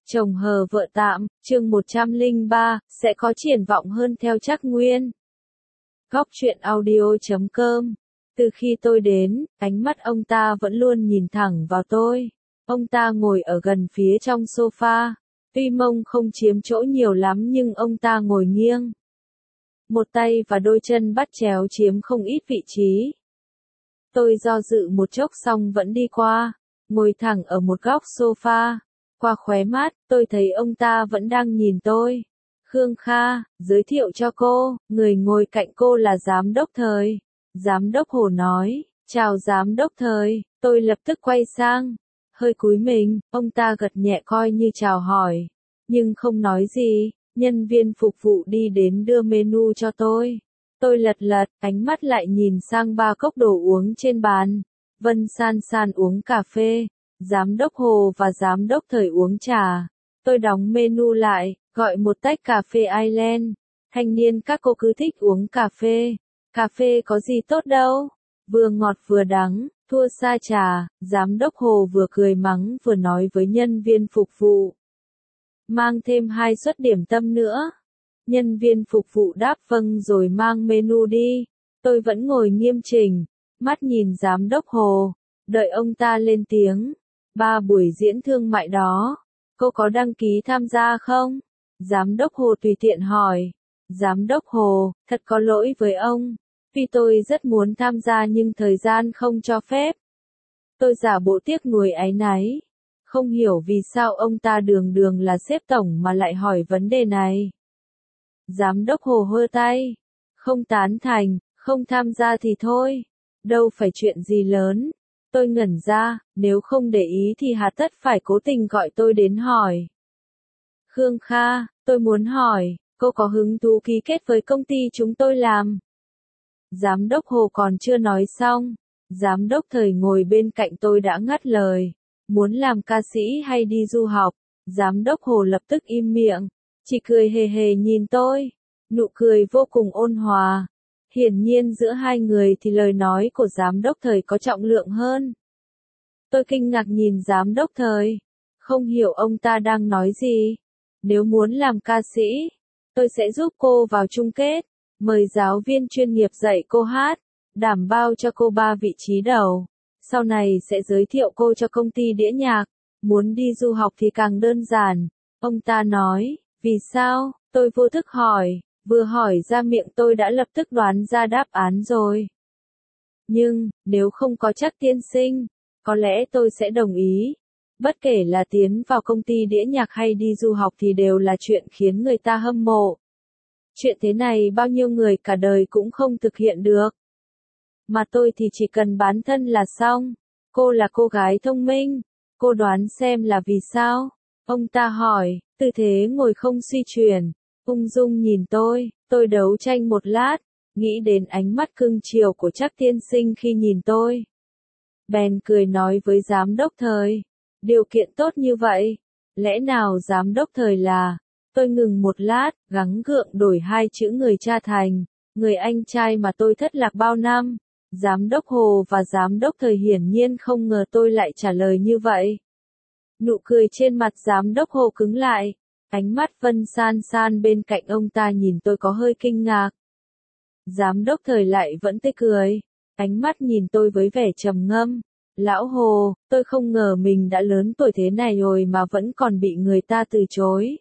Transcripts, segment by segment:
Chồng hờ vợ tạm, chương 103, sẽ có triển vọng hơn theo Trác Nguyên. Góc truyện audio.com. Từ khi tôi đến, ánh mắt ông ta vẫn luôn nhìn thẳng vào tôi. Ông ta ngồi ở gần phía trong sofa. Tuy mông không chiếm chỗ nhiều lắm nhưng ông ta ngồi nghiêng. Một tay và đôi chân bắt chéo chiếm không ít vị trí. Tôi do dự một chốc xong vẫn đi qua, ngồi thẳng ở một góc sofa. Qua khóe mắt, tôi thấy ông ta vẫn đang nhìn tôi. Khương Kha, giới thiệu cho cô, người ngồi cạnh cô là Giám đốc Thời. Giám đốc Hồ nói, chào Giám đốc Thời, tôi lập tức quay sang. Hơi cúi mình, ông ta gật nhẹ coi như chào hỏi. Nhưng không nói gì, nhân viên phục vụ đi đến đưa menu cho tôi. Tôi lật lật, ánh mắt lại nhìn sang 3 cốc đồ uống trên bàn. Vân San San uống cà phê. Giám đốc Hồ và Giám đốc Thời uống trà. Tôi đóng menu lại, gọi một tách cà phê Ireland. Thanh niên các cô cứ thích uống cà phê. Cà phê có gì tốt đâu. Vừa ngọt vừa đắng, thua xa trà. Giám đốc Hồ vừa cười mắng vừa nói với nhân viên phục vụ. Mang thêm 2 suất điểm tâm nữa. Nhân viên phục vụ đáp vâng rồi mang menu đi. Tôi vẫn ngồi nghiêm chỉnh, mắt nhìn Giám đốc Hồ, đợi ông ta lên tiếng. 3 buổi diễn thương mại đó, cô có đăng ký tham gia không? Giám đốc Hồ tùy tiện hỏi. Giám đốc Hồ, thật có lỗi với ông. Tuy tôi rất muốn tham gia nhưng thời gian không cho phép. Tôi giả bộ tiếc nuối áy náy. Không hiểu vì sao ông ta đường đường là sếp tổng mà lại hỏi vấn đề này. Giám đốc Hồ hơ tay. Không tán thành, không tham gia thì thôi. Đâu phải chuyện gì lớn. Tôi ngẩn ra, nếu không để ý thì hà tất phải cố tình gọi tôi đến hỏi. Khương Kha, tôi muốn hỏi, cô có hứng thú ký kết với công ty chúng tôi làm? Giám đốc Hồ còn chưa nói xong. Giám đốc Thời ngồi bên cạnh tôi đã ngắt lời. Muốn làm ca sĩ hay đi du học? Giám đốc Hồ lập tức im miệng. Chỉ cười hề hề nhìn tôi. Nụ cười vô cùng ôn hòa. Hiển nhiên giữa hai người thì lời nói của Giám đốc Thời có trọng lượng hơn. Tôi kinh ngạc nhìn Giám đốc Thời. Không hiểu ông ta đang nói gì. Nếu muốn làm ca sĩ, tôi sẽ giúp cô vào chung kết. Mời giáo viên chuyên nghiệp dạy cô hát. Đảm bao cho cô 3 vị trí đầu. Sau này sẽ giới thiệu cô cho công ty đĩa nhạc. Muốn đi du học thì càng đơn giản. Ông ta nói, vì sao? Tôi vô thức hỏi. Vừa hỏi ra miệng tôi đã lập tức đoán ra đáp án rồi. Nhưng, nếu không có Trác tiên sinh, có lẽ tôi sẽ đồng ý. Bất kể là tiến vào công ty đĩa nhạc hay đi du học thì đều là chuyện khiến người ta hâm mộ. Chuyện thế này bao nhiêu người cả đời cũng không thực hiện được. Mà tôi thì chỉ cần bán thân là xong. Cô là cô gái thông minh. Cô đoán xem là vì sao? Ông ta hỏi, tư thế ngồi không suy chuyển. Ung dung nhìn tôi đấu tranh một lát, nghĩ đến ánh mắt cưng chiều của Trác tiên sinh khi nhìn tôi. Bèn cười nói với Giám đốc Thời, điều kiện tốt như vậy, lẽ nào Giám đốc Thời là, tôi ngừng một lát, gắng gượng đổi 2 chữ người cha thành, người anh trai mà tôi thất lạc bao năm. Giám đốc Hồ và Giám đốc Thời hiển nhiên không ngờ tôi lại trả lời như vậy. Nụ cười trên mặt Giám đốc Hồ cứng lại. Ánh mắt Vân San San bên cạnh ông ta nhìn tôi có hơi kinh ngạc. Giám đốc Thời lại vẫn tươi cười. Ánh mắt nhìn tôi với vẻ trầm ngâm. Lão Hồ, tôi không ngờ mình đã lớn tuổi thế này rồi mà vẫn còn bị người ta từ chối.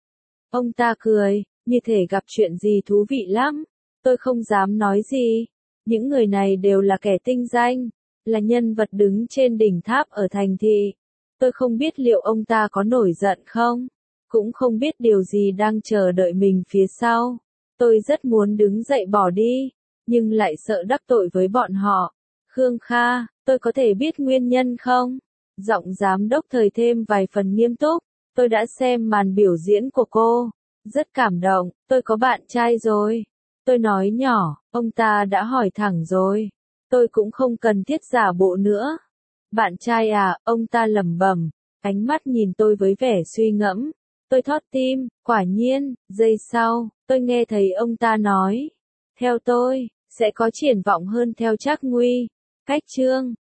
Ông ta cười, như thể gặp chuyện gì thú vị lắm. Tôi không dám nói gì. Những người này đều là kẻ tinh danh, là nhân vật đứng trên đỉnh tháp ở thành thị. Tôi không biết liệu ông ta có nổi giận không? Cũng không biết điều gì đang chờ đợi mình phía sau. Tôi rất muốn đứng dậy bỏ đi, nhưng lại sợ đắc tội với bọn họ. Khương Kha, tôi có thể biết nguyên nhân không? Giọng Giám đốc Thời thêm vài phần nghiêm túc. Tôi đã xem màn biểu diễn của cô. Rất cảm động, tôi có bạn trai rồi. Tôi nói nhỏ, ông ta đã hỏi thẳng rồi. Tôi cũng không cần thiết giả bộ nữa. Bạn trai à, ông ta lẩm bẩm, ánh mắt nhìn tôi với vẻ suy ngẫm. Tôi thót tim, quả nhiên, giây sau, tôi nghe thấy ông ta nói. Theo tôi, sẽ có triển vọng hơn theo Trác Nguy. Cách chương